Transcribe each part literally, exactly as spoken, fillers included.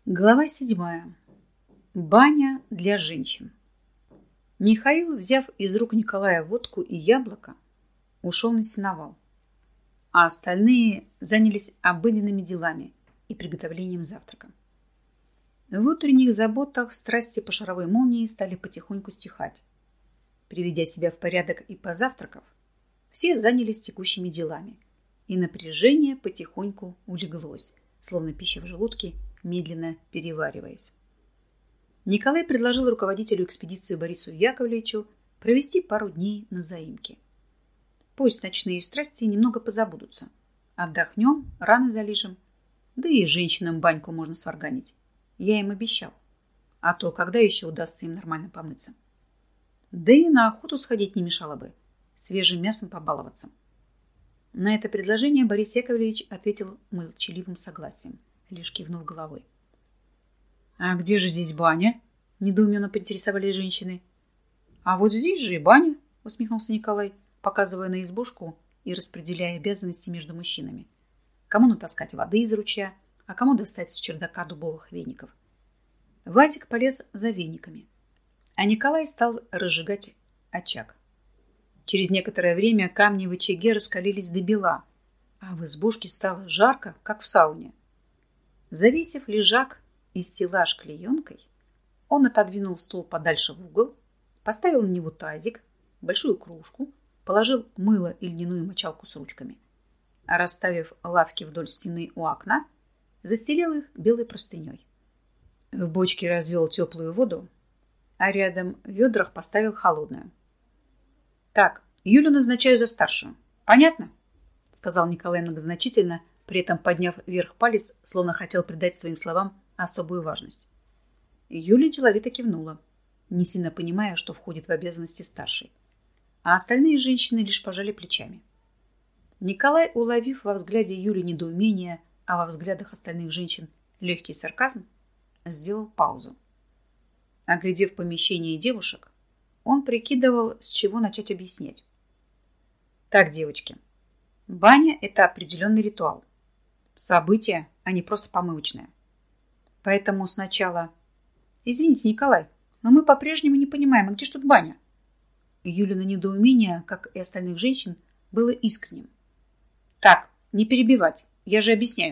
Глава седьмая. Баня для женщин. Михаил, взяв из рук Николая водку и яблоко, ушел на сеновал, а остальные занялись обыденными делами и приготовлением завтрака. В утренних заботах страсти по шаровой молнии стали потихоньку стихать. Приведя себя в порядок и позавтракав, все занялись текущими делами, и напряжение потихоньку улеглось, словно пища в желудке, медленно перевариваясь. Николай предложил руководителю экспедиции Борису Яковлевичу провести пару дней на заимке. Пусть ночные страсти немного позабудутся. Отдохнем, раны залижем, да и женщинам баньку можно сварганить. Я им обещал. А то когда еще удастся им нормально помыться? Да и на охоту сходить не мешало бы, свежим мясом побаловаться. На это предложение Борис Яковлевич ответил молчаливым согласием, лишь кивнув головой. — А где же здесь баня? — недоуменно поинтересовались женщины. — А вот здесь же и баня, — усмехнулся Николай, показывая на избушку и распределяя обязанности между мужчинами. Кому натаскать воды из ручья, а кому достать с чердака дубовых веников. Вадик полез за вениками, а Николай стал разжигать очаг. Через некоторое время камни в очаге раскалились до бела, а в избушке стало жарко, как в сауне. Завесив лежак и стеллаж клеенкой, он отодвинул стул подальше в угол, поставил на него тазик, большую кружку, положил мыло и льняную мочалку с ручками, а расставив лавки вдоль стены у окна, застелил их белой простыней. В бочке развел теплую воду, а рядом в ведрах поставил холодную. «Так, Юлю назначаю за старшую. Понятно?» — сказал Николай многозначительно, при этом подняв вверх палец, словно хотел придать своим словам особую важность. Юля деловито кивнула, не сильно понимая, что входит в обязанности старшей. А остальные женщины лишь пожали плечами. Николай, уловив во взгляде Юли недоумение, а во взглядах остальных женщин легкий сарказм, сделал паузу. Оглядев помещение девушек, он прикидывал, с чего начать объяснять. Так, девочки, баня – это определенный ритуал. Событие, а не просто помывочное. Поэтому сначала... Извините, Николай, но мы по-прежнему не понимаем, а где ж тут баня? Юлина недоумение, как и остальных женщин, было искренним. Так, не перебивать, я же объясняю.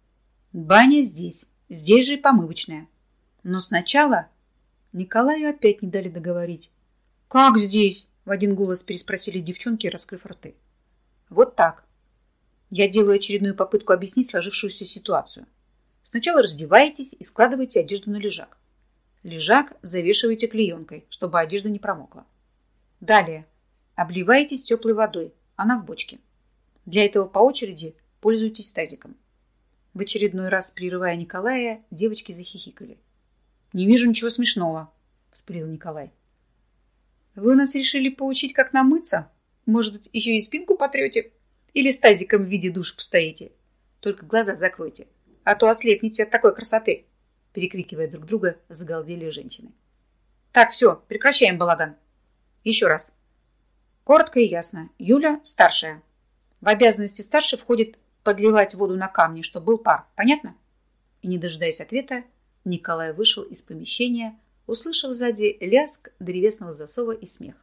Баня здесь, здесь же и помывочная. Но сначала... Николаю опять не дали договорить. Как здесь? В один голос переспросили девчонки, раскрыв рты. Вот так. Я делаю очередную попытку объяснить сложившуюся ситуацию. Сначала раздеваетесь и складываете одежду на лежак. Лежак завешиваете клеенкой, чтобы одежда не промокла. Далее обливаетесь теплой водой, она в бочке. Для этого по очереди пользуйтесь тазиком. В очередной раз, прерывая Николая, девочки захихикали. «Не вижу ничего смешного», — вспылил Николай. «Вы нас решили поучить, как нам мыться? Может, еще и спинку потрете? Или с тазиком в виде душа постоите? Только глаза закройте, а то ослепнете от такой красоты!» Перекрикивая друг друга, загалдели женщины. «Так, все, прекращаем балаган. Еще раз. Коротко и ясно. Юля старшая. В обязанности старшей входит подливать воду на камни, чтобы был пар. Понятно?» И, не дожидаясь ответа, Николай вышел из помещения, услышав сзади лязг древесного засова и смех.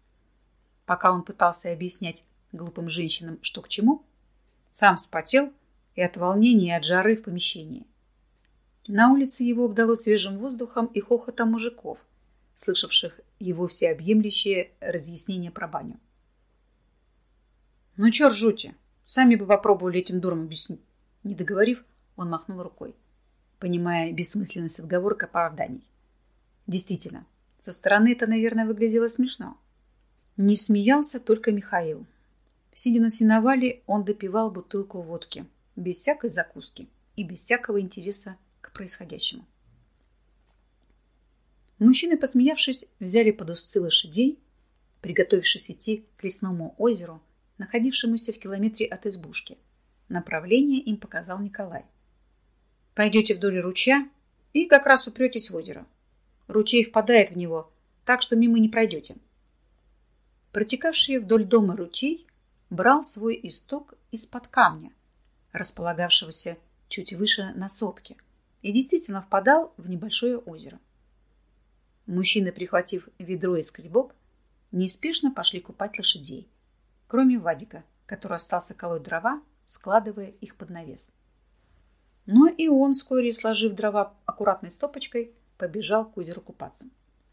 Пока он пытался объяснять глупым женщинам, что к чему, сам вспотел и от волнения, и от жары в помещении. На улице его обдало свежим воздухом и хохотом мужиков, слышавших его всеобъемлющее разъяснение про баню. «Ну чё ржете? Сами бы попробовали этим дурам объяснить». Не договорив, он махнул рукой, понимая бессмысленность отговорок и оправданий. Действительно, со стороны это, наверное, выглядело смешно. Не смеялся только Михаил. Сидя на сеновале, он допивал бутылку водки, без всякой закуски и без всякого интереса к происходящему. Мужчины, посмеявшись, взяли под узцы лошадей, приготовившись идти к лесному озеру, находившемуся в километре от избушки. Направление им показал Николай. Пойдете вдоль ручья и как раз упретесь в озеро. Ручей впадает в него, так что мимо не пройдете. Протекавший вдоль дома ручей брал свой исток из-под камня, располагавшегося чуть выше на сопке, и действительно впадал в небольшое озеро. Мужчины, прихватив ведро и скребок, неспешно пошли купать лошадей, кроме Вадика, который остался колоть дрова, складывая их под навес. Но и он, вскоре сложив дрова аккуратной стопочкой, побежал к озеру купаться.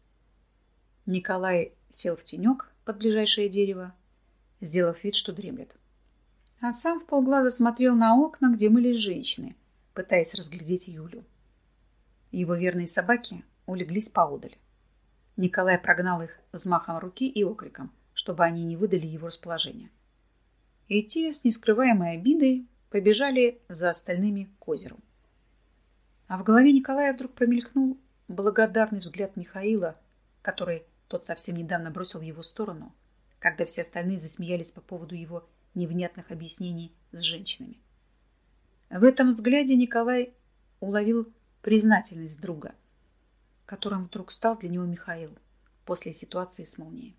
Николай сел в тенек под ближайшее дерево, сделав вид, что дремлет. А сам вполглаза смотрел на окна, где мылись женщины, пытаясь разглядеть Юлю. Его верные собаки улеглись поодаль. Николай прогнал их взмахом руки и окриком, чтобы они не выдали его расположение. И те с нескрываемой обидой побежали за остальными к озеру. А в голове Николая вдруг промелькнул благодарный взгляд Михаила, который тот совсем недавно бросил в его сторону, когда все остальные засмеялись по поводу его невнятных объяснений с женщинами. В этом взгляде Николай уловил признательность друга, которым вдруг стал для него Михаил после ситуации с молнией.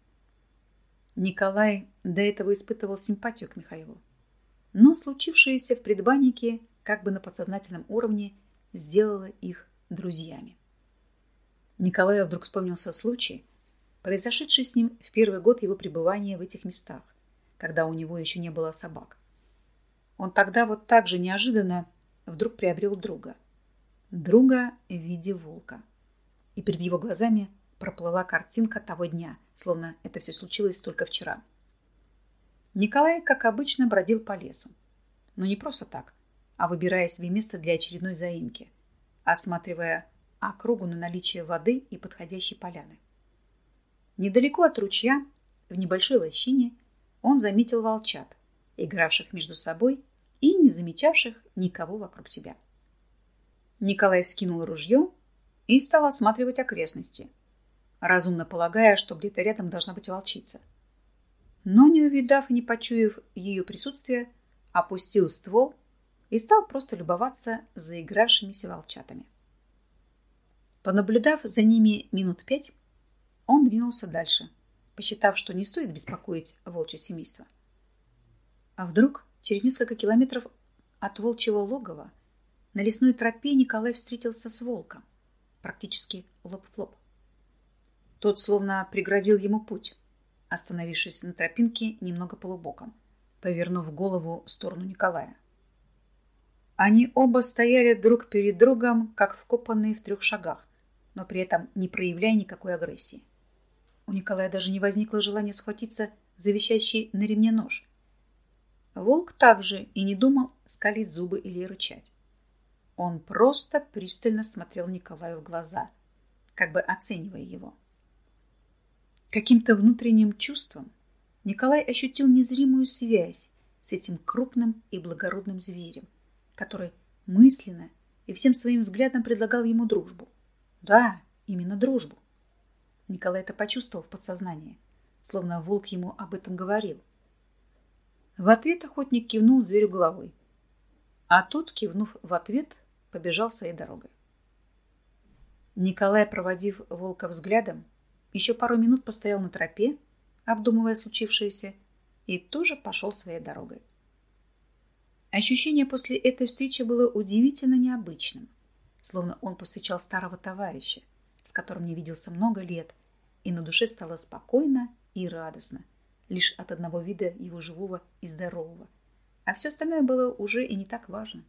Николай до этого испытывал симпатию к Михаилу, но случившееся в предбаннике как бы на подсознательном уровне сделало их друзьями. Николаю вдруг вспомнился случай, произошедший с ним в первый год его пребывания в этих местах, когда у него еще не было собак. Он тогда вот так же неожиданно вдруг приобрел друга. Друга в виде волка. И перед его глазами проплыла картинка того дня, словно это все случилось только вчера. Николай, как обычно, бродил по лесу. Но не просто так, а выбирая себе место для очередной заимки, осматривая округу на наличие воды и подходящей поляны. Недалеко от ручья, в небольшой лощине, он заметил волчат, игравших между собой и не замечавших никого вокруг себя. Николай вскинул ружье и стал осматривать окрестности, разумно полагая, что где-то рядом должна быть волчица. Но, не увидав и не почуяв ее присутствие, опустил ствол и стал просто любоваться заигравшимися волчатами. Понаблюдав за ними минут пять, он двинулся дальше, посчитав, что не стоит беспокоить волчье семейство. А вдруг, через несколько километров от волчьего логова, на лесной тропе Николай встретился с волком, практически лоб в лоб. Тот словно преградил ему путь, остановившись на тропинке немного полубоком, повернув голову в сторону Николая. Они оба стояли друг перед другом, как вкопанные в трех шагах, но при этом не проявляя никакой агрессии. У Николая даже не возникло желания схватиться за висящий на ремне нож. Волк также и не думал скалить зубы или рычать. Он просто пристально смотрел Николаю в глаза, как бы оценивая его. Каким-то внутренним чувством Николай ощутил незримую связь с этим крупным и благородным зверем, который мысленно и всем своим взглядом предлагал ему дружбу. Да, именно дружбу. Николай это почувствовал в подсознании, словно волк ему об этом говорил. В ответ охотник кивнул зверю головой, а тот, кивнув в ответ, побежал своей дорогой. Николай, проводив волка взглядом, еще пару минут постоял на тропе, обдумывая случившееся, и тоже пошел своей дорогой. Ощущение после этой встречи было удивительно необычным, словно он повстречал старого товарища, с которым не виделся много лет, и на душе стало спокойно и радостно, лишь от одного вида его живого и здорового, а все остальное было уже и не так важно.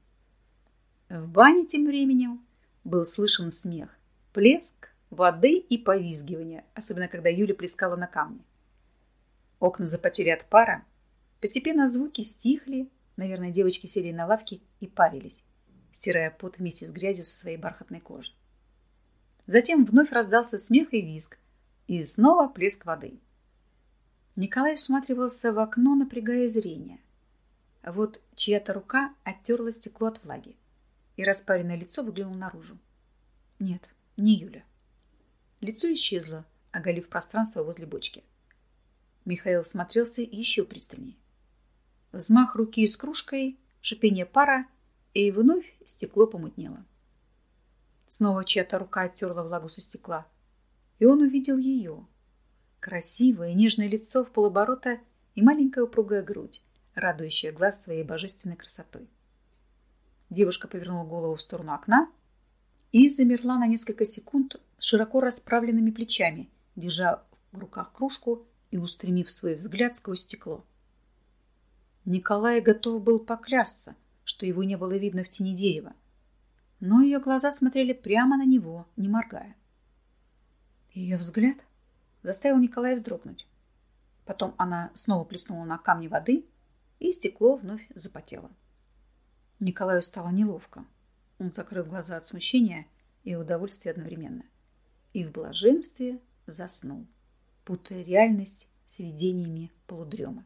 В бане тем временем был слышен смех, плеск воды и повизгивание, особенно когда Юля плескала на камне. Окна запотели от пара, постепенно звуки стихли, наверное, девочки сели на лавки и парились, стирая пот вместе с грязью со своей бархатной кожи. Затем вновь раздался смех и визг, и снова плеск воды. Николай всматривался в окно, напрягая зрение. Вот чья-то рука оттерла стекло от влаги, и распаренное лицо выглянуло наружу. Нет, не Юля. Лицо исчезло, оголив пространство возле бочки. Михаил смотрелся еще пристальнее. Взмах руки с кружкой, шипение пара, и вновь стекло помутнело. Снова чья-то рука оттерла влагу со стекла, и он увидел ее. Красивое нежное лицо в полоборота и маленькая упругая грудь, радующая глаз своей божественной красотой. Девушка повернула голову в сторону окна и замерла на несколько секунд с широко расправленными плечами, держа в руках кружку и устремив свой взгляд сквозь стекло. Николай готов был поклясться, что его не было видно в тени дерева, но ее глаза смотрели прямо на него, не моргая. Ее взгляд заставил Николая вздрогнуть. Потом она снова плеснула на камни воды, и стекло вновь запотело. Николаю стало неловко. Он закрыл глаза от смущения и удовольствия одновременно. И в блаженстве заснул, путая реальность с видениями полудрема.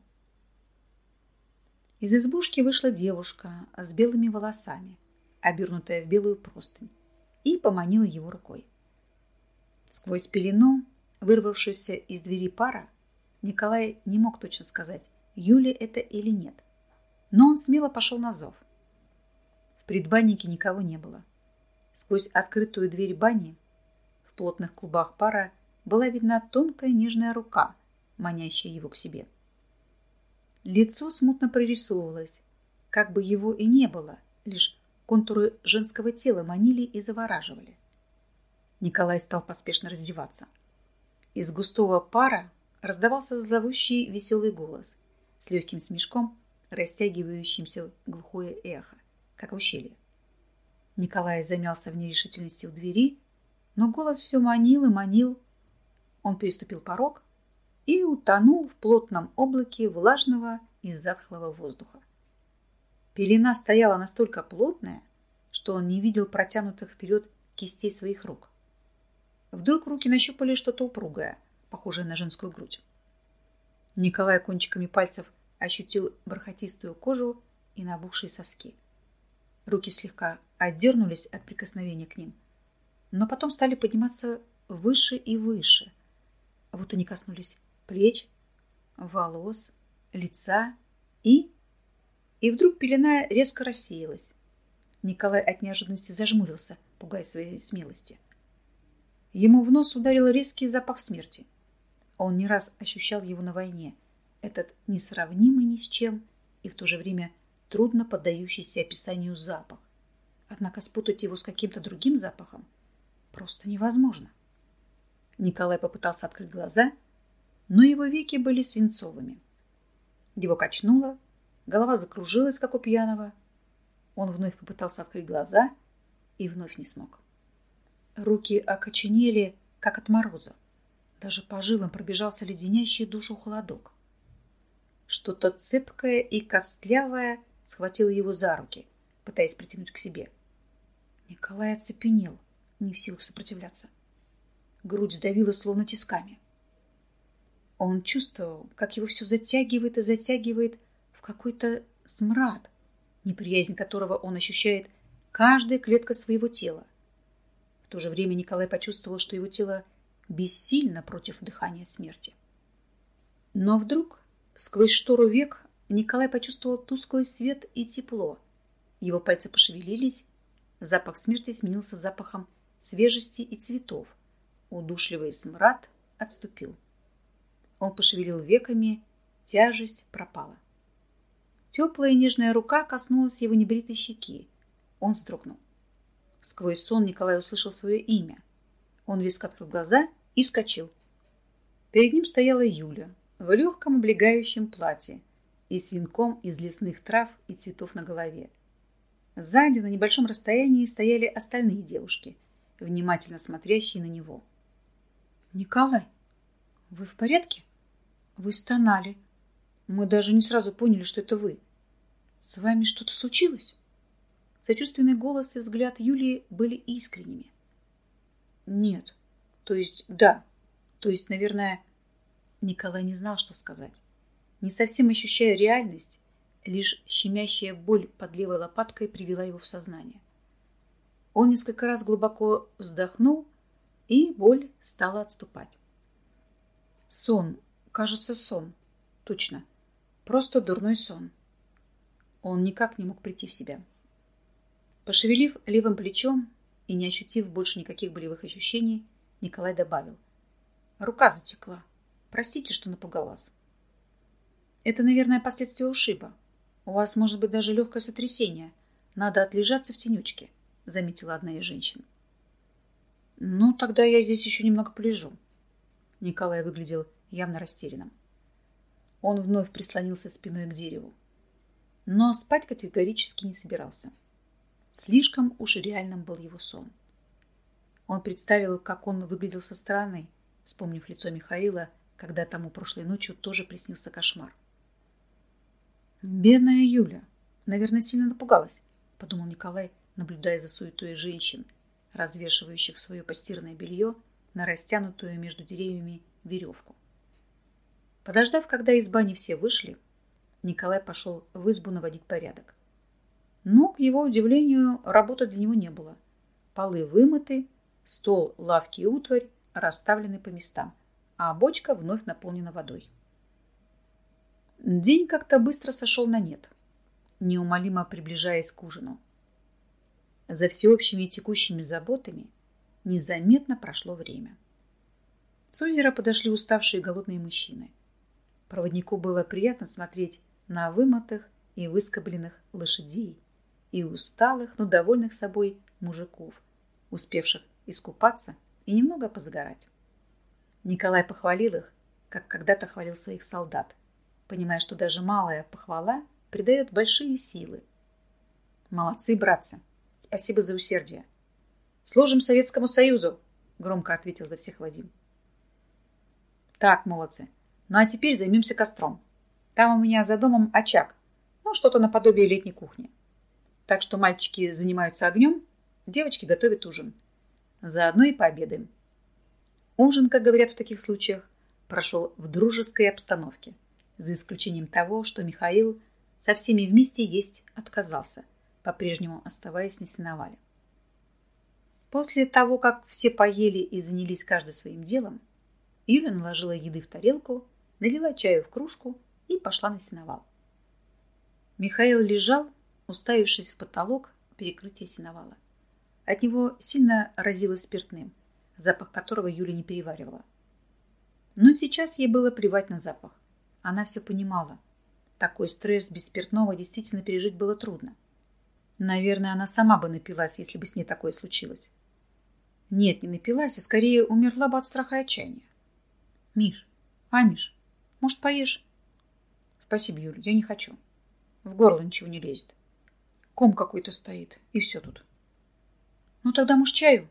Из избушки вышла девушка с белыми волосами, обернутая в белую простынь, и поманила его рукой. Сквозь пелену, вырвавшуюся из двери пара, Николай не мог точно сказать, Юля это или нет, но он смело пошел на зов. В предбаннике никого не было. Сквозь открытую дверь бани в плотных клубах пара была видна тонкая нежная рука, манящая его к себе. Лицо смутно прорисовывалось, как бы его и не было, лишь контуры женского тела манили и завораживали. Николай стал поспешно раздеваться. Из густого пара раздавался зовущий веселый голос с легким смешком, растягивающимся глухое эхо, как в ущелье. Николай замялся в нерешительности у двери, но голос все манил и манил. Он переступил порог и утонул в плотном облаке влажного и затхлого воздуха. Пелена стояла настолько плотная, что он не видел протянутых вперед кистей своих рук. Вдруг руки нащупали что-то упругое, похожее на женскую грудь. Николай кончиками пальцев ощутил бархатистую кожу и набухшие соски. Руки слегка отдернулись от прикосновения к ним, но потом стали подниматься выше и выше. Вот они коснулись плеч, волос, лица и... И вдруг пелена резко рассеялась. Николай от неожиданности зажмурился, пугая своей смелости. Ему в нос ударил резкий запах смерти. Он не раз ощущал его на войне, этот несравнимый ни с чем и в то же время трудно поддающийся описанию запах. Однако спутать его с каким-то другим запахом просто невозможно. Николай попытался открыть глаза, но его веки были свинцовыми. Его качнуло, голова закружилась, как у пьяного. Он вновь попытался открыть глаза и вновь не смог. Руки окоченели, как от мороза. Даже по жилам пробежался леденящий душу холодок. Что-то цепкое и костлявое схватило его за руки, пытаясь притянуть к себе. Николай оцепенел, не в силах сопротивляться. Грудь сдавила словно тисками. Он чувствовал, как его все затягивает и затягивает в какой-то смрад, неприязнь которого он ощущает каждой клеткой своего тела. В то же время Николай почувствовал, что его тело бессильно против дыхания смерти. Но вдруг, сквозь штору век, Николай почувствовал тусклый свет и тепло. Его пальцы пошевелились, запах смерти сменился запахом свежести и цветов. Удушливый смрад отступил. Он пошевелил веками, тяжесть пропала. Теплая и нежная рука коснулась его небритой щеки. Он вздрогнул. Сквозь сон Николай услышал свое имя. Он резко открыл глаза и вскочил. Перед ним стояла Юля в легком облегающем платье и с венком из лесных трав и цветов на голове. Сзади на небольшом расстоянии стояли остальные девушки, внимательно смотрящие на него. «Николай, вы в порядке? Вы стонали. Мы даже не сразу поняли, что это вы. С вами что-то случилось?» Сочувственный голос и взгляд Юлии были искренними. «Нет. То есть, да. То есть, наверное...» Николай не знал, что сказать. Не совсем ощущая реальность, лишь щемящая боль под левой лопаткой привела его в сознание. Он несколько раз глубоко вздохнул, и боль стала отступать. Сон. Кажется, сон. Точно. Просто дурной сон. Он никак не мог прийти в себя. Пошевелив левым плечом и не ощутив больше никаких болевых ощущений, Николай добавил. Рука затекла. Простите, что напугал вас. Это, наверное, последствия ушиба. У вас может быть даже легкое сотрясение. Надо отлежаться в тенечке, заметила одна из женщин. Ну, тогда я здесь еще немного полежу. Николай выглядел явно растерянным. Он вновь прислонился спиной к дереву. Но спать категорически не собирался. Слишком уж реальным был его сон. Он представил, как он выглядел со стороны, вспомнив лицо Михаила, когда тому прошлой ночью тоже приснился кошмар. «Бедная Юля, наверное, сильно напугалась», — подумал Николай, наблюдая за суетой женщин, развешивающих свое постиранное белье на растянутую между деревьями веревку. Подождав, когда из бани все вышли, Николай пошел в избу наводить порядок. Но, к его удивлению, работы для него не было. Полы вымыты, стол, лавки и утварь расставлены по местам, а бочка вновь наполнена водой. День как-то быстро сошел на нет, неумолимо приближаясь к ужину. За всеобщими текущими заботами незаметно прошло время. С озера подошли уставшие и голодные мужчины. Проводнику было приятно смотреть на вымытых и выскобленных лошадей и усталых, но довольных собой мужиков, успевших искупаться и немного позагорать. Николай похвалил их, как когда-то хвалил своих солдат, понимая, что даже малая похвала придает большие силы. «Молодцы, братцы! Спасибо за усердие!» «Служим Советскому Союзу!» — громко ответил за всех Вадим. «Так, молодцы! Ну а теперь займемся костром. Там у меня за домом очаг, ну что-то наподобие летней кухни. Так что мальчики занимаются огнем, девочки готовят ужин. Заодно и пообедаем». Ужин, как говорят в таких случаях, прошел в дружеской обстановке, за исключением того, что Михаил со всеми вместе есть отказался, по-прежнему оставаясь на сеновале. После того, как все поели и занялись каждый своим делом, Юля наложила еды в тарелку, налила чаю в кружку и пошла на сеновал. Михаил лежал, уставившись в потолок перекрытия сеновала. От него сильно разило спиртным, запах которого Юля не переваривала. Но сейчас ей было плевать на запах. Она все понимала. Такой стресс без спиртного действительно пережить было трудно. Наверное, она сама бы напилась, если бы с ней такое случилось. Нет, не напилась, а скорее умерла бы от страха и отчаяния. «Миш, а, Миш, может, поешь?» «Спасибо, Юля, я не хочу. В горло ничего не лезет. Ком какой-то стоит, и все тут». «Ну, тогда, может, чаю?»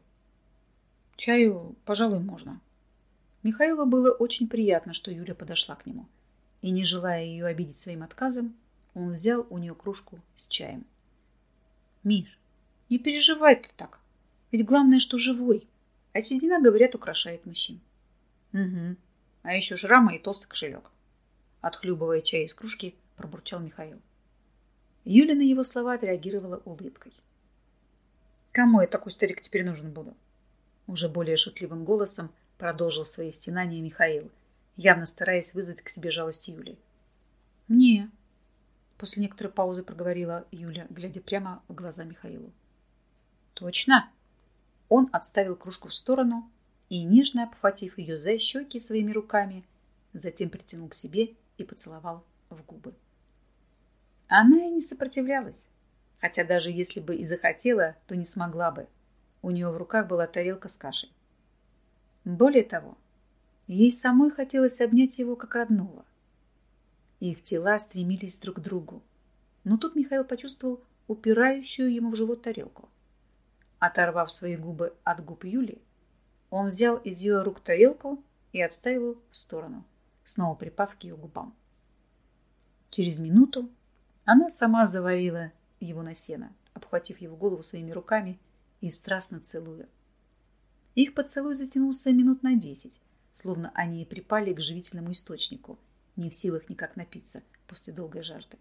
«Чаю, пожалуй, можно». Михаилу было очень приятно, что Юля подошла к нему. И, не желая ее обидеть своим отказом, он взял у нее кружку с чаем. «Миш, не переживай ты так. Ведь главное, что живой. А седина, говорят, украшает мужчин». «Угу. А еще шрамы и толстый кошелек». Отхлюбывая чай из кружки, пробурчал Михаил. Юля на его слова отреагировала улыбкой. «Кому я такой старик теперь нужен буду?» Уже более шутливым голосом продолжил свои стенания Михаил, явно стараясь вызвать к себе жалость Юли. «Мне», — после некоторой паузы проговорила Юля, глядя прямо в глаза Михаилу. «Точно?» Он отставил кружку в сторону и, нежно обхватив ее за щеки своими руками, затем притянул к себе и поцеловал в губы. Она и не сопротивлялась, хотя даже если бы и захотела, то не смогла бы. У нее в руках была тарелка с кашей. Более того, ей самой хотелось обнять его как родного. Их тела стремились друг к другу, но тут Михаил почувствовал упирающую ему в живот тарелку. Оторвав свои губы от губ Юли, он взял из ее рук тарелку и отставил в сторону, снова припав к ее губам. Через минуту она сама завалила его на сено, обхватив его голову своими руками и страстно целуя. Их поцелуй затянулся минут на десять, словно они припали к живительному источнику, не в силах никак напиться после долгой жажды.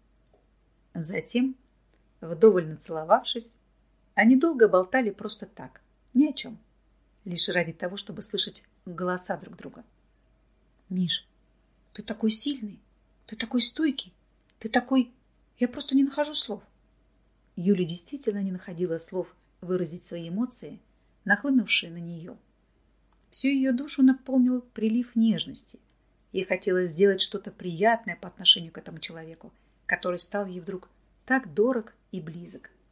Затем, вдоволь нацеловавшись, они долго болтали просто так, ни о чем, лишь ради того, чтобы слышать голоса друг друга. «Миш, ты такой сильный, ты такой стойкий, ты такой... Я просто не нахожу слов». Юля действительно не находила слов выразить свои эмоции, нахлынувшие на нее. Всю ее душу наполнил прилив нежности. Ей хотелось сделать что-то приятное по отношению к этому человеку, который стал ей вдруг так дорог и близок.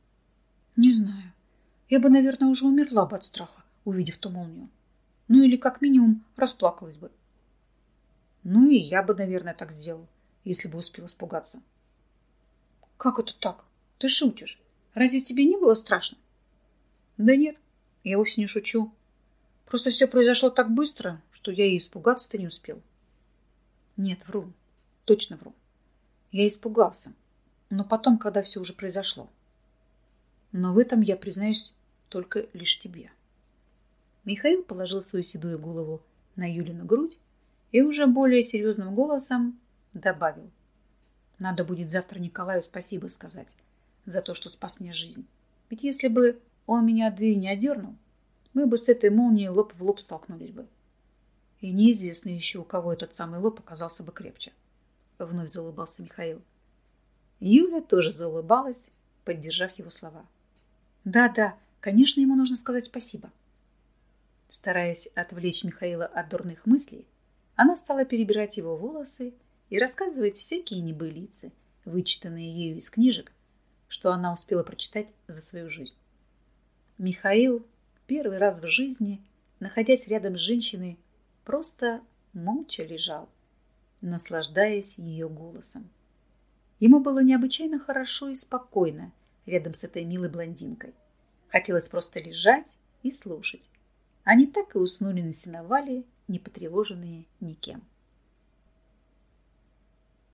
Не знаю. Я бы, наверное, уже умерла бы от страха, увидев ту молнию. Ну или как минимум расплакалась бы. Ну и я бы, наверное, так сделал, если бы успел испугаться. Как это так? Ты шутишь? Разве тебе не было страшно? Да нет, я вовсе не шучу. Просто все произошло так быстро, что я и испугаться-то не успел. Нет, вру. Точно вру. Я испугался. Но потом, когда все уже произошло. Но в этом я признаюсь только лишь тебе. Михаил положил свою седую голову на Юлину грудь и уже более серьезным голосом добавил. Надо будет завтра Николаю спасибо сказать за то, что спас мне жизнь. Ведь если бы он меня от двери не отдернул, мы бы с этой молнией лоб в лоб столкнулись бы. И неизвестно еще, у кого этот самый лоб оказался бы крепче. Вновь заулыбался Михаил. Юля тоже заулыбалась, поддержав его слова. Да-да, конечно, ему нужно сказать спасибо. Стараясь отвлечь Михаила от дурных мыслей, она стала перебирать его волосы и рассказывать всякие небылицы, вычитанные ею из книжек, что она успела прочитать за свою жизнь. Михаил первый раз в жизни, находясь рядом с женщиной, просто молча лежал, наслаждаясь ее голосом. Ему было необычайно хорошо и спокойно рядом с этой милой блондинкой. Хотелось просто лежать и слушать. Они так и уснули на сеновале, не потревоженные никем.